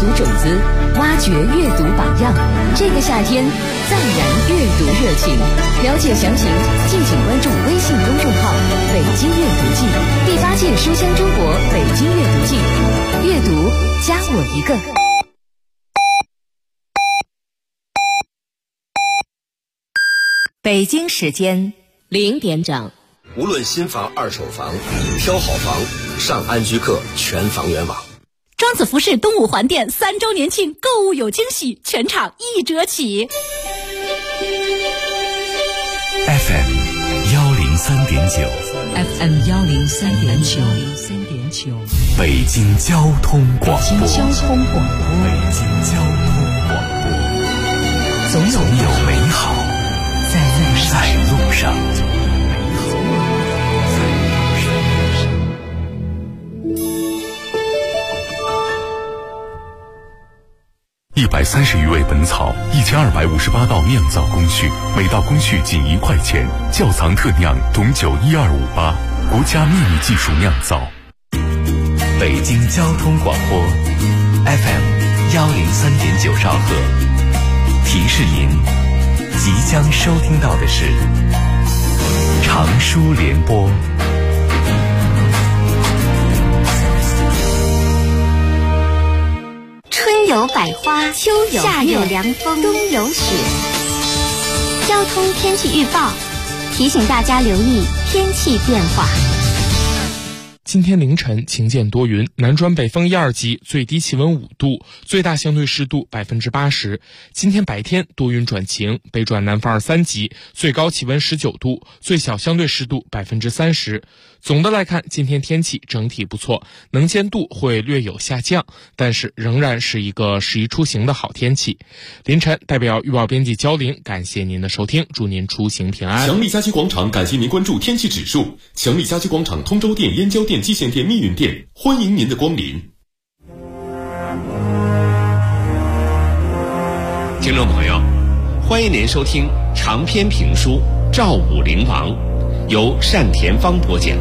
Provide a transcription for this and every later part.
读种子，挖掘阅读榜样。这个夏天，再燃阅读热情。了解详情，敬请关注微信公众号“北京阅读季”第8届书香中国北京阅读季，阅读加我一个。北京时间0点整。 无论新房、二手房，挑好房，上安居客全房源网。 庄子服饰东五环店3周年庆，购物有惊喜，全场1折起。 FM 103.9 FM 103.9 北京交通广播。 北京交通广播。总有美好在路上。130余味本草，1258道酿造工序，每道工序仅1块钱。窖藏特酿董酒12588，国家秘密技术酿造。北京交通广播 FM 103.9兆赫，提示您即将收听到的是长舒联播。 春有百花，秋有夏有凉风，冬有雪。交通天气预报提醒大家留意天气变化。 今天凌晨晴间多云，南转北风1、2级，最低气温5度，最大相对湿度80%。今天白天多云转晴，北转南风2、3级，最高气温19度，最小相对湿度30%。总的来看，今天天气整体不错，能见度会略有下降，但是仍然是一个适宜出行的好天气。凌晨代表预报编辑焦玲，感谢您的收听，祝您出行平安。 强力家居广场感谢您关注天气指数。强力家居广场通州店、燕郊店、蓟县店、密云店，欢迎您的光临。 听众朋友，欢迎您收听长篇评书《赵武灵王》，由单田芳播讲。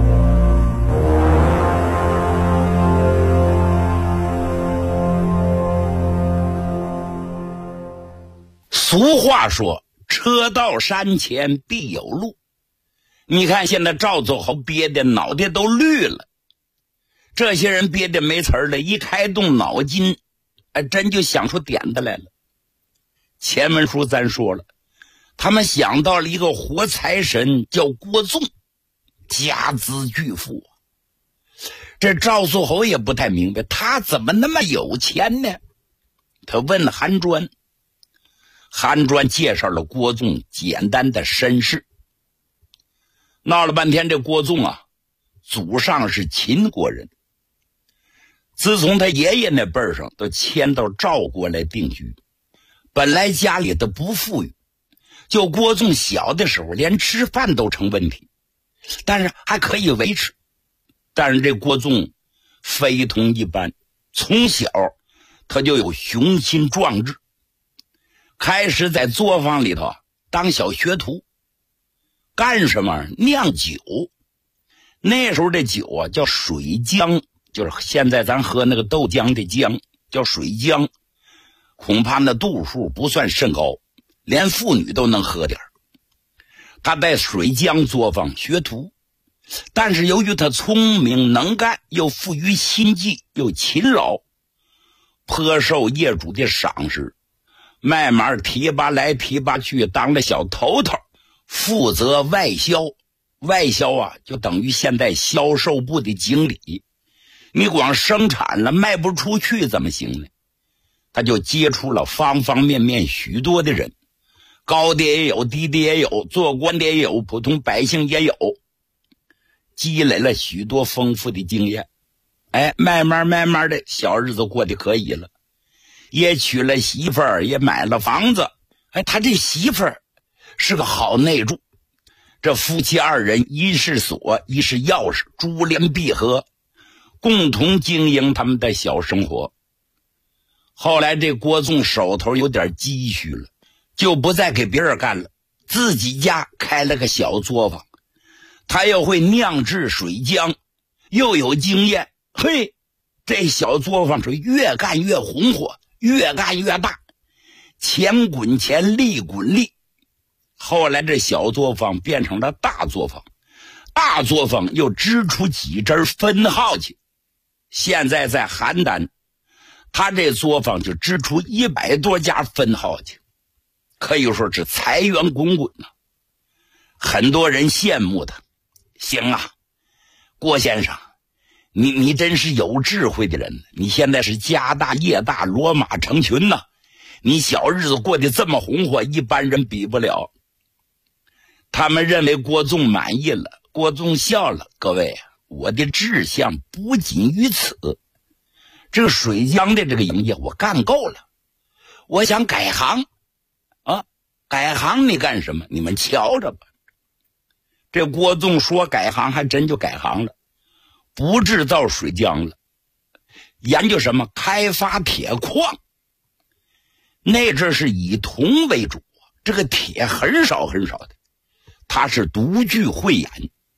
俗话说，车到山前必有路。你看现在赵祖豪憋的脑袋都绿了，这些人憋的没词儿了，一开动脑筋，真就想出点子来了。前文书咱说了，他们想到了一个活财神，叫郭纵，家资巨富。这赵素侯也不太明白，他怎么那么有钱呢？他问韩专，韩专介绍了郭纵简单的身世。闹了半天，这郭纵啊，祖上是秦国人，自从他爷爷那辈儿上都迁到赵国来定居。本来家里的不富裕，就郭纵小的时候连吃饭都成问题，但是还可以维持。但是这郭纵非同一般，从小他就有雄心壮志，开始在作坊里头当小学徒。干什么？酿酒。那时候这酒啊叫水浆，就是现在咱喝那个豆浆的浆，叫水浆。恐怕那度数不算甚高，连妇女都能喝点。他在水浆作坊学徒，但是由于他聪明能干，又富于心计，又勤劳，颇受业主的赏识，慢慢提拔来提拔去，当了小头头，负责外销。外销啊，就等于现在销售部的经理。你光生产了卖不出去怎么行呢？他就接触了方方面面许多的人，高的也有，低的也有，做官的也有，普通百姓也有，积累了许多丰富的经验。慢慢的小日子过得可以了，也娶了媳妇儿，也买了房子。他这媳妇儿是个好内助，这夫妻2人一是锁，一是钥匙，珠联璧合，共同经营他们的小生活。后来这郭纵手头有点积蓄了，就不再给别人干了，自己家开了个小作坊。他又会酿制水浆，又有经验， 这小作坊是越干越红火，越干越大，钱滚钱，利滚利。后来这小作坊变成了大作坊，大作坊又支出几支分号去。现在在邯郸，他这作坊就支出100多家分号去，可以说是财源滚滚呐。很多人羡慕他。行啊，郭先生，你真是有智慧的人，你现在是家大业大，骡马成群呐，你小日子过得这么红火，一般人比不了。他们认为郭纵满意了，郭纵笑了，各位，我的志向不仅于此，这个水浆的这个营业我干够了，我想改行啊，改行你干什么？你们瞧着吧。这郭纵说改行还真就改行了，不制造水浆了，研究什么？开发铁矿。那阵是以铜为主，这个铁很少很少的，他是独具慧眼，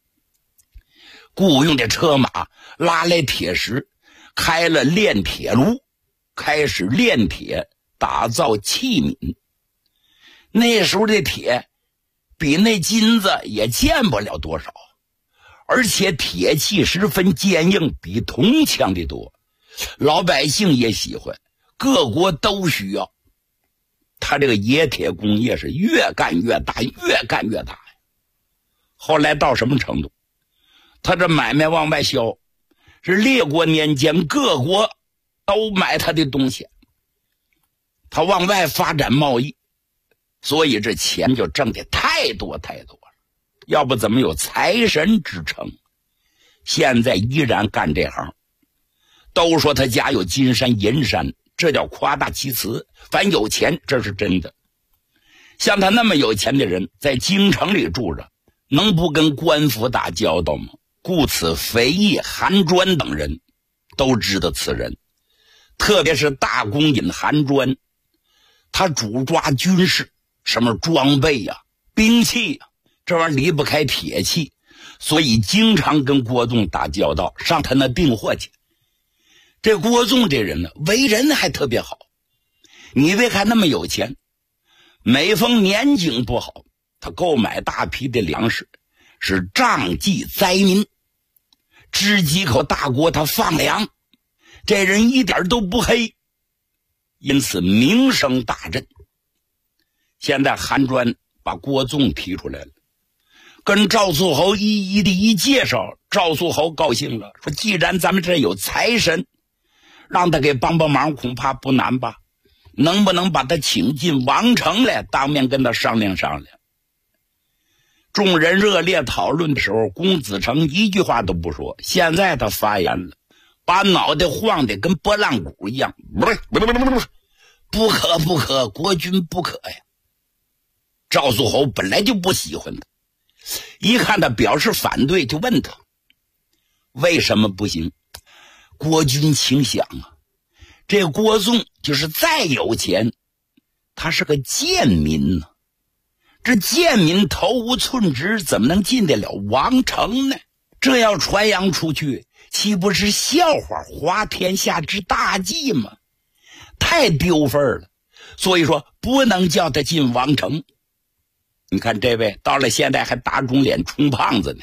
雇佣的车马拉来铁石，开了炼铁炉，开始炼铁，打造器皿。那时候的铁比那金子也见不了多少，而且铁器十分坚硬，比铜强的多，老百姓也喜欢，各国都需要。他这个冶铁工业是越干越大，越干越大。后来到什么程度？他这买卖往外销，是列国年间各国都买他的东西，他往外发展贸易，所以这钱就挣得太多太多了，要不怎么有财神之称？现在依然干这行，都说他家有金山银山，这叫夸大其词，反有钱这是真的。像他那么有钱的人，在京城里住着，能不跟官府打交道吗？故此肥义、韩专等人都知道此人，特别是大公尹韩专，他主抓军事，什么装备呀、兵器呀，这玩意儿离不开铁器，所以经常跟郭纵打交道，上他那订货去。这郭纵这人呢，为人还特别好，你别看那么有钱，每逢年景不好，他购买大批的粮食，是仗济灾民，支几口大锅他放粮，这人一点都不黑，因此名声大振。现在韩专把郭纵提出来了，跟赵肃侯一一的一介绍，赵肃侯高兴了，说既然咱们这有财神，让他给帮帮忙恐怕不难吧，能不能把他请进王城来，当面跟他商量商量。众人热烈讨论的时候，公子成一句话都不说，现在他发言了，把脑袋晃得跟拨浪鼓一样，不可不可，国君不可呀。赵肃侯本来就不喜欢他，一看他表示反对，就问他为什么不行。国君请想啊，这郭纵就是再有钱，他是个贱民呢，这贱民头无寸直，怎么能进得了王城呢？这要传扬出去，岂不是笑话，滑天下之大稽吗？太丢份了，所以说不能叫他进王城。你看这位到了现在还打肿脸充胖子呢。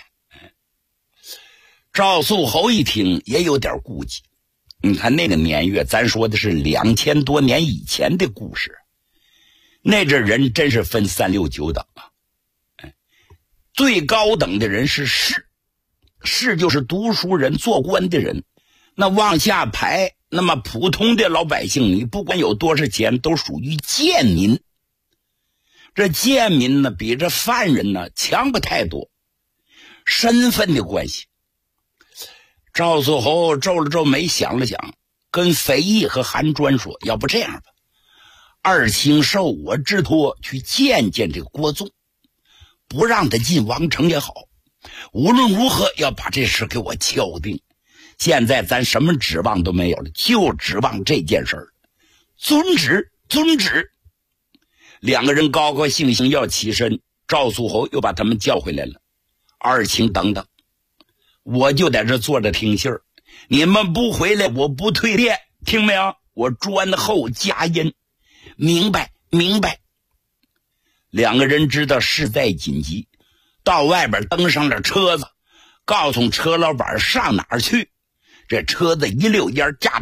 赵肃侯一听也有点顾忌，你看那个年月，咱说的是2000多年以前的故事，那阵人真是分3、6、9等啊。最高等的人是士，士就是读书人、做官的人，那往下排，那么普通的老百姓，你不管有多少钱，都属于贱民。这贱民呢，比这犯人呢强不太多，身份的关系。赵肃侯皱了皱眉，想了想，跟肥义和韩专说，要不这样吧，二卿受我之托去见见这个郭纵，不让他进王城也好，无论如何要把这事给我敲定。现在咱什么指望都没有了，就指望这件事儿。遵旨，遵旨。两个人高高兴兴要起身，赵肃侯又把他们叫回来了。二卿等等，我就在这坐着听信儿， 你们不回来，我不退店，听没有？我专候佳音。明白，明白。两个人知道事态紧急，到外边登上了车子，告诉车老板上哪儿去。这车子一溜烟驾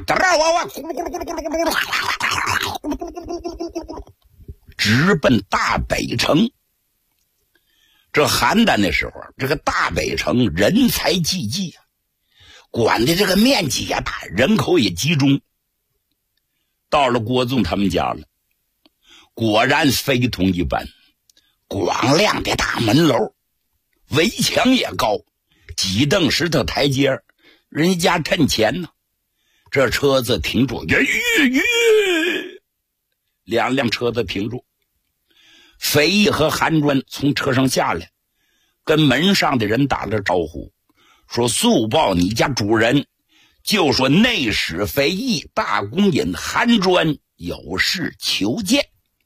直奔大北城。这邯郸的时候，这个大北城人才济济啊，管的这个面积也大，人口也集中。到了郭纵他们家了，果然非同一般，广亮的大门楼，围墙也高，几蹬石头台阶，人家趁钱呢。这车子停住，两辆车子停住。肥义和韩专从车上下来，跟门上的人打了招呼，说速报你家主人，就说内史肥义、大公尹韩专有事求见。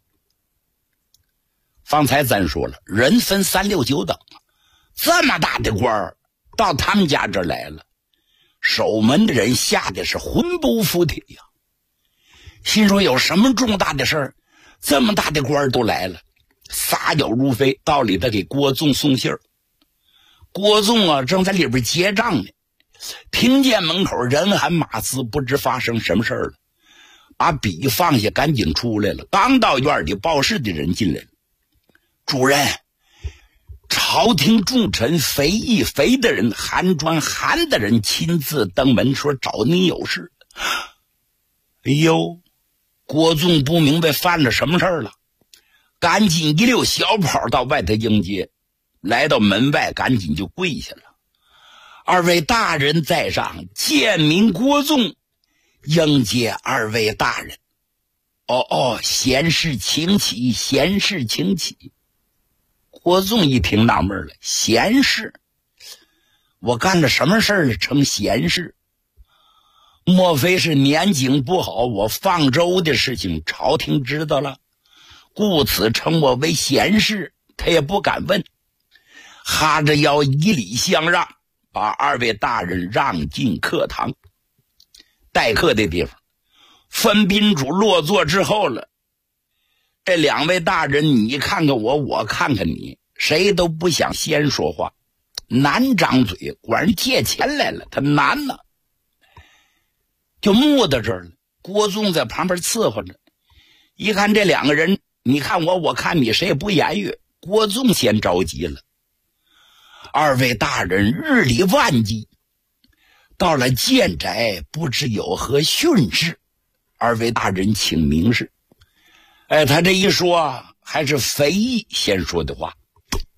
方才咱说了，人分3、6、9等，这么大的官儿到他们家这儿来了，守门的人吓得是魂不附体呀，心说有什么重大的事儿，这么大的官儿都来了，撒脚如飞，到里头给郭纵送信儿。郭纵啊，正在里边结账呢，听见门口人喊马嘶，不知发生什么事儿了，把笔放下，赶紧出来了。刚到院里，报事的人进来了，主人，朝廷重臣肥义肥的人，韩专韩的人亲自登门说找你有事。哎呦，郭纵不明白犯了什么事儿了，赶紧一溜小跑到外头迎接，来到门外赶紧就跪下了。二位大人在上，贱民郭纵迎接二位大人。闲事请起，闲事请起。郭纵一听纳闷了，闲事？我干了什么事儿成闲事？莫非是年景不好，我放粥的事情朝廷知道了，故此称我为闲事？他也不敢问，哈着腰以礼相让，把二位大人让进客堂。待客的地方，分宾主落座之后了，这两位大人你看看我，我看看你，谁都不想先说话，难张嘴。果然借钱来了，他难呢，就木到这儿了。郭纵在旁边伺候着，一看这两个人，你看我，我看你，谁也不言语。郭纵先着急了，二位大人日理万机，到了建宅不知有何训示，二位大人请明示。他这一说，还是肥义先说的话，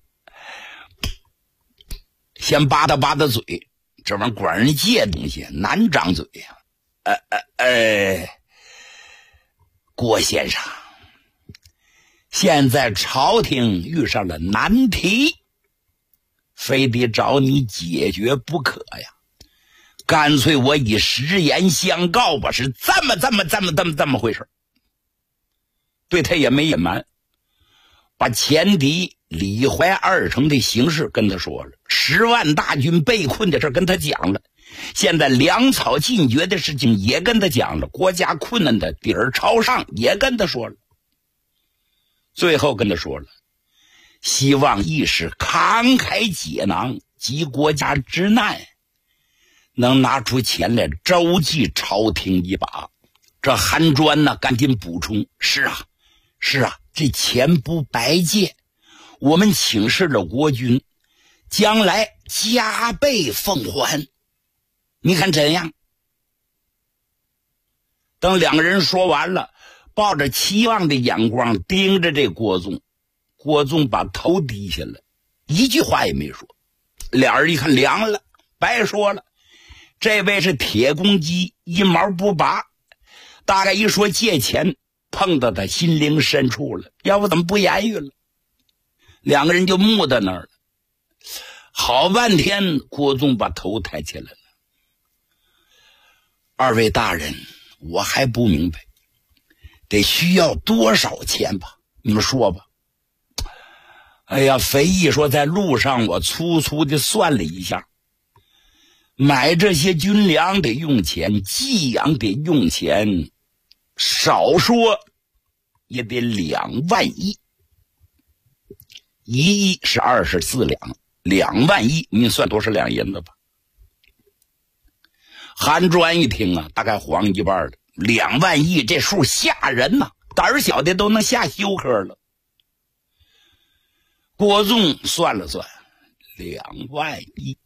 先吧嗒吧嗒嘴，这玩意儿管人借东西难张嘴呀。郭先生，现在朝廷遇上了难题，非得找你解决不可呀。干脆我以实言相告吧，是这么回事。对他也没隐瞒，把前敌李怀2城的形势跟他说了，10万大军被困的事跟他讲了，现在粮草尽绝的事情也跟他讲了，国家困难的底儿朝上也跟他说了，最后跟他说了，希望义士慷慨解囊，及国家之难，能拿出钱来周济朝廷一把。这韩专呢，赶紧补充，是啊，这钱不白借，我们请示了国君，将来加倍奉还，你看怎样？等两个人说完了，抱着期望的眼光盯着这郭纵，郭纵把头低下了，一句话也没说。俩人一看凉了，白说了，这位是铁公鸡，一毛不拔，大概一说借钱碰到他心灵深处了，要不怎么不言语了？两个人就木在那儿了，好半天，郭纵把头抬起来了。二位大人，我还不明白，得需要多少钱吧？你们说吧。哎呀，肥义说在路上我粗粗的算了一下， 买这些军粮得用钱，寄养得用钱，少说也得2万亿。1亿是24两，2万亿，你算多少两银子吧？韩专一听啊，大概黄一半了。2万亿这数吓人呐，胆儿小的都能吓休克了。郭纵算了算，2万亿。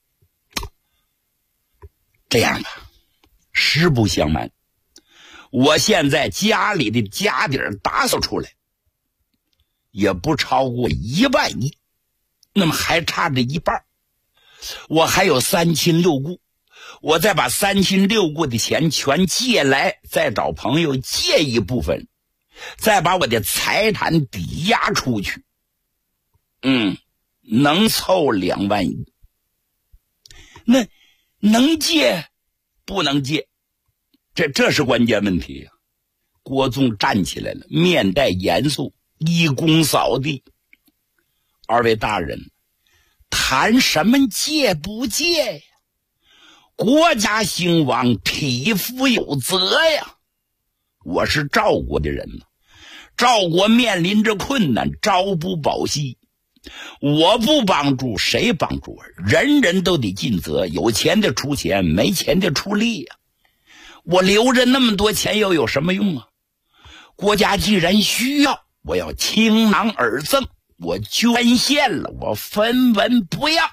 这样吧，实不相瞒，我现在家里的家底儿打扫出来，也不超过1万亿，那么还差着一半。我还有3亲6故，我再把3亲6故的钱全借来，再找朋友借一部分，再把我的财产抵押出去，能凑2万亿。那能借不能借，这是关键问题呀。郭纵站起来了，面带严肃，一躬扫地：“二位大人，谈什么借不借呀？国家兴亡，匹夫有责呀！我是赵国的人呢，赵国面临着困难，朝不保夕。我不帮助谁帮助？人人都得尽责，有钱的出钱，没钱的出力呀。我留着那么多钱又有什么用啊？国家既然需要，我要倾囊而赠，我捐献了，我分文不要。”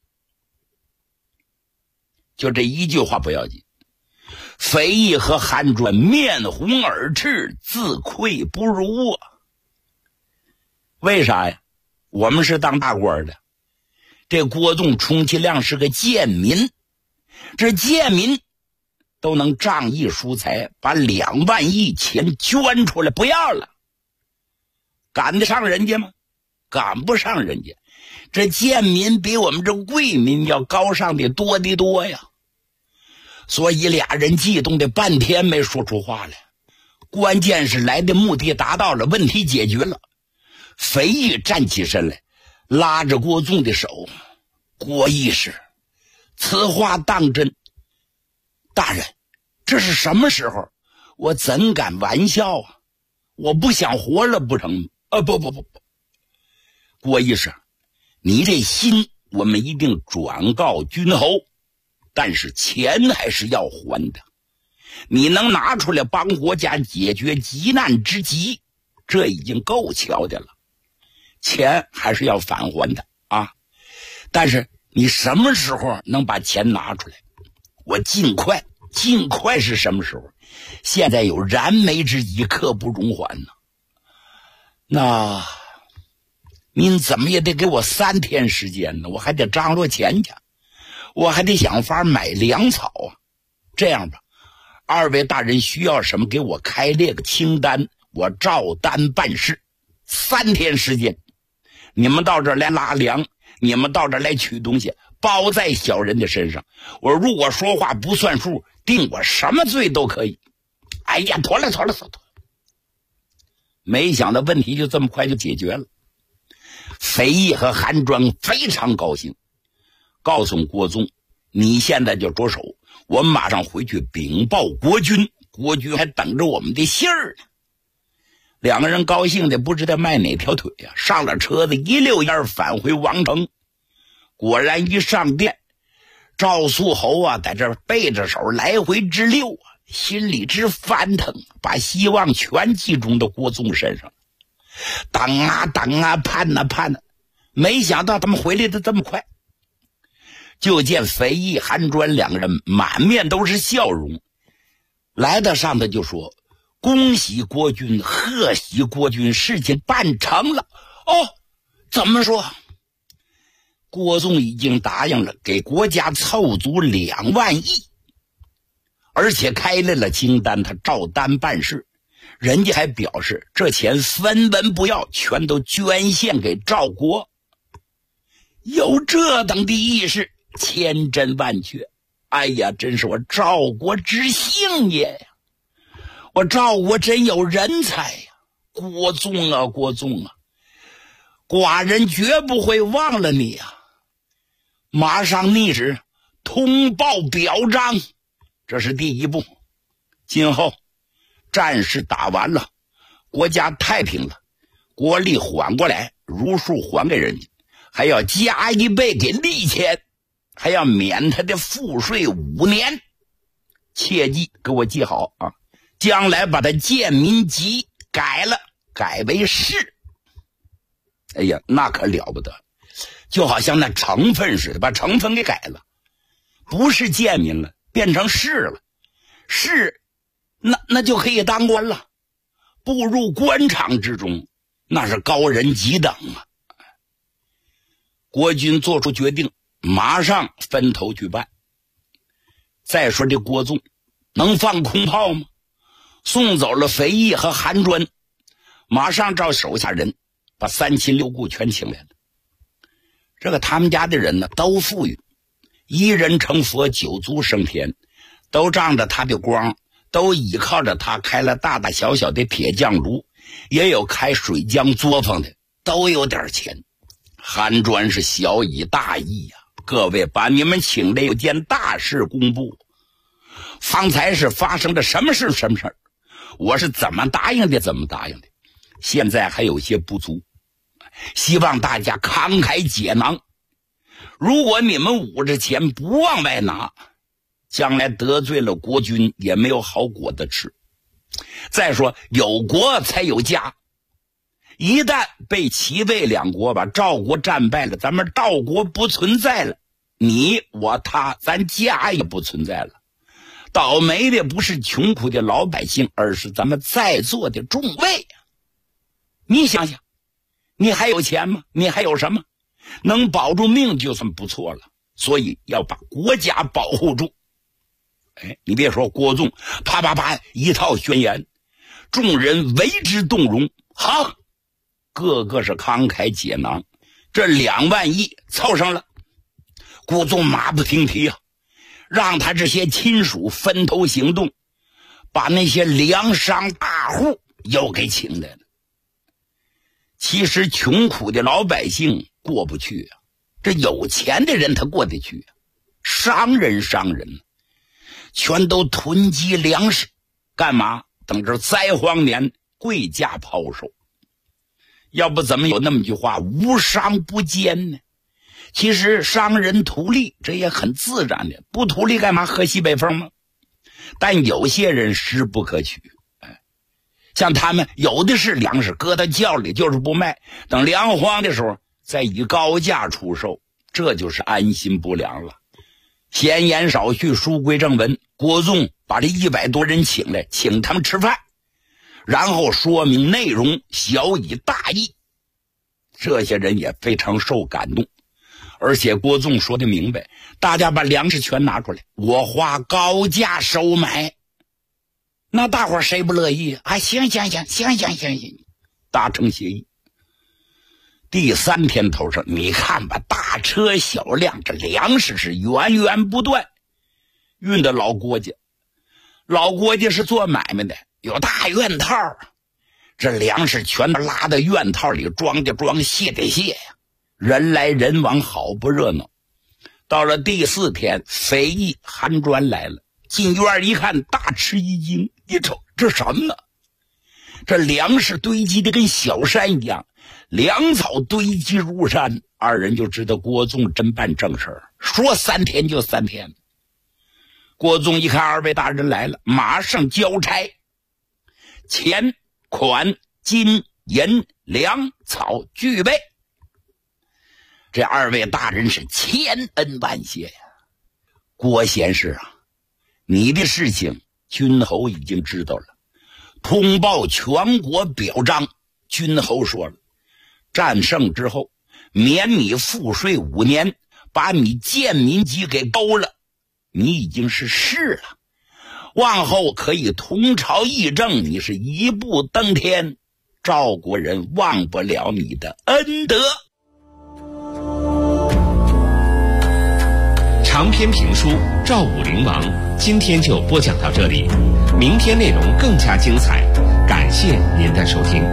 就这一句话不要紧，肥义和韩专面红耳赤，自愧不如啊。为啥呀？我们是当大官的，这郭纵充其量是个贱民，这贱民都能仗义疏财，把2万亿钱捐出来不要了，赶得上人家吗？赶不上人家。这贱民比我们这贵民要高尚的多得多呀。所以俩人激动的半天没说出话来，关键是来的目的达到了，问题解决了。肥义站起身来，拉着郭纵的手：“郭义士，此话当真？大人，这是什么时候？我怎敢玩笑啊？我不想活了不成？不，郭义士，你这心我们一定转告君侯，但是钱还是要还的。你能拿出来帮国家解决急难之急，这已经够巧的了。钱还是要返还的啊！但是你什么时候能把钱拿出来？我尽快是什么时候？现在有燃眉之急，刻不容缓呢。那您怎么也得给我3天时间呢，我还得张罗钱去，我还得想法买粮草啊。这样吧，二位大人需要什么，给我开列个清单，我照单办事。3天时间，你们到这儿来拉粮，你们到这儿来取东西，包在小人的身上。我如果说话不算数，定我什么罪都可以。哎呀，妥了。没想到问题就这么快就解决了。肥义和韩专非常高兴，告诉郭纵：“你现在就着手，我们马上回去禀报国君，国君还等着我们的信儿呢。”两个人高兴的不知道迈哪条腿呀，上了车子一溜烟返回王城。果然一上殿，赵肃侯啊在这背着手来回直溜啊，心里直翻腾，把希望全集中到郭纵身上。等啊，盼啊，没想到他们回来的这么快。就见肥义、韩专两个人满面都是笑容，来到上头就说：“恭喜国君，贺喜国君，事情办成了。”哦，怎么说？郭纵已经答应了，给国家凑足2万亿，而且开来了清单，他照单办事。人家还表示这钱分文不要，全都捐献给赵国。有这等的义士，千真万确。哎呀，真是我赵国之幸也！我赵国真有人才呀！郭纵啊，寡人绝不会忘了你啊！马上逆旨通报表彰，这是第一步。今后战事打完了，国家太平了，国力缓过来，如数还给人家，还要加1倍给利钱，还要免他的赋税5年。切记给我记好啊！将来把他建民籍改了，改为市。哎呀，那可了不得，就好像那成分似的，把成分给改了，不是建民了，变成市了。市那就可以当官了，步入官场之中，那是高人几等啊！国军做出决定，马上分头去办。再说这郭纵能放空炮吗？送走了肥义和韩专，马上照手下人把3亲6故全请来了。这个他们家的人呢，都富裕，1人成佛，9足升天，都仗着他的光，都倚靠着他开了大大小小的铁匠炉，也有开水浆作坊的，都有点钱。韩专是小以大义呀，各位把你们请来有件大事公布，方才是发生了什么事，我是怎么答应的，现在还有些不足，希望大家慷慨解囊。如果你们捂着钱不往外拿，将来得罪了国军也没有好果子吃。再说有国才有家，一旦被齐魏2国把赵国战败了，咱们赵国不存在了，你我他咱家也不存在了。倒霉的不是穷苦的老百姓，而是咱们在座的众位。你想想，你还有钱吗？你还有什么？能保住命就算不错了，所以要把国家保护住。你别说郭纵啪啪啪一套宣言，众人为之动容，好，个个是慷慨解囊，这2万亿凑上了。郭纵马不停蹄啊，让他这些亲属分头行动，把那些粮商大户又给请来了。其实穷苦的老百姓过不去啊，这有钱的人他过得去啊。商人全都囤积粮食，干嘛？等着灾荒年贵价抛售。要不怎么有那么句话，无商不奸呢？其实商人图利，这也很自然的，不图利干嘛喝西北风吗？但有些人实不可取，像他们有的是粮食，搁到窖里就是不卖，等粮荒的时候再以高价出售，这就是安心不良了。闲言少叙，书归正文。郭纵把这100多人请来，请他们吃饭，然后说明内容，小以大义。这些人也非常受感动，而且郭纵说的明白，大家把粮食全拿出来，我花高价收买。那大伙谁不乐意啊？行，达成协议。第3天头上，你看吧，大车小辆，这粮食是源源不断，运到老郭家。老郭家是做买卖的，有大院套，这粮食全都拉到院套里，装的装，卸的卸呀，人来人往，好不热闹。到了第4天，肥义韩专来了，进院一看，大吃一惊，一瞅这什么呢？这粮食堆积的跟小山一样，粮草堆积如山，二人就知道郭纵真办正事儿，说3天就3天。郭纵一看2位大人来了，马上交差，钱款金银粮草俱备。这2位大人是千恩万谢呀。郭贤士啊，你的事情君侯已经知道了，通报全国表彰。君侯说了，战胜之后免你赋税5年，把你建民籍给勾了，你已经是士了，往后可以同朝议政，你是一步登天，赵国人忘不了你的恩德。 长篇评书《赵武灵王》今天就播讲到这里，明天内容更加精彩，感谢您的收听。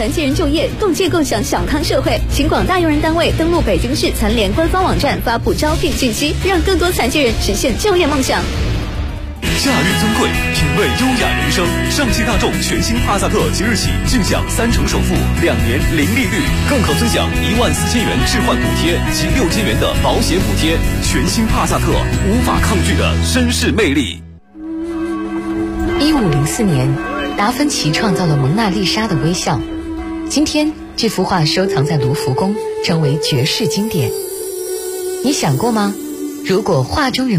残疾人就业，共建共享小康社会。请广大用人单位登录北京市残联官方网站发布招聘信息，让更多残疾人实现就业梦想。 驾驭尊贵，品味优雅人生。上汽大众全新帕萨特即日起尽享3成首付，2年零利率，更可尊享14000元置换补贴及6000元的保险补贴。全新帕萨特，无法抗拒的绅士魅力。 1504年，达芬奇创造了蒙娜丽莎的微笑。今天，这幅画收藏在卢浮宫，成为绝世经典。你想过吗？如果画中人